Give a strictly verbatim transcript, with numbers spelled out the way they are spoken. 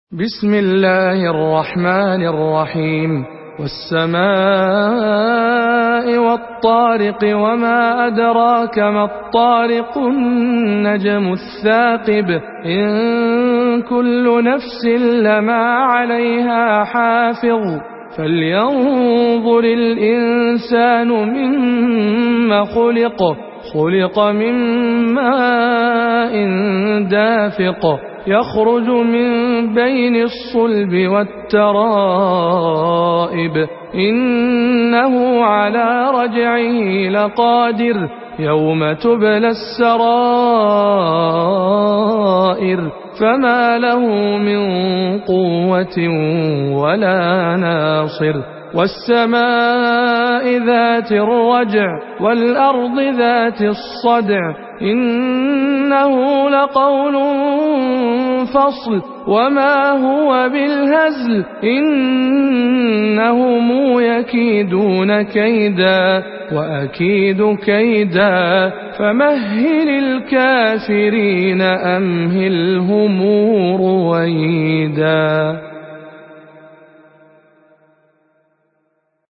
بسم الله الرحمن الرحيم والسماء والطارق وما أدراك ما الطارق النجم الثاقب إن كل نفس لما عليها حافظ فلينظر الإنسان مما خلق خلق من ماء دافق يخرج من بين الصلب والترائب إنه على رجعه لقادر يوم تبلى السرائر فما له من قوة ولا ناصر والسماء ذات الرجع والأرض ذات الصدع إنه لقول فصل وما هو بالهزل إنهم يكيدون كيدا وأكيد كيدا فمهل الكافرين أمهلهم رويدا.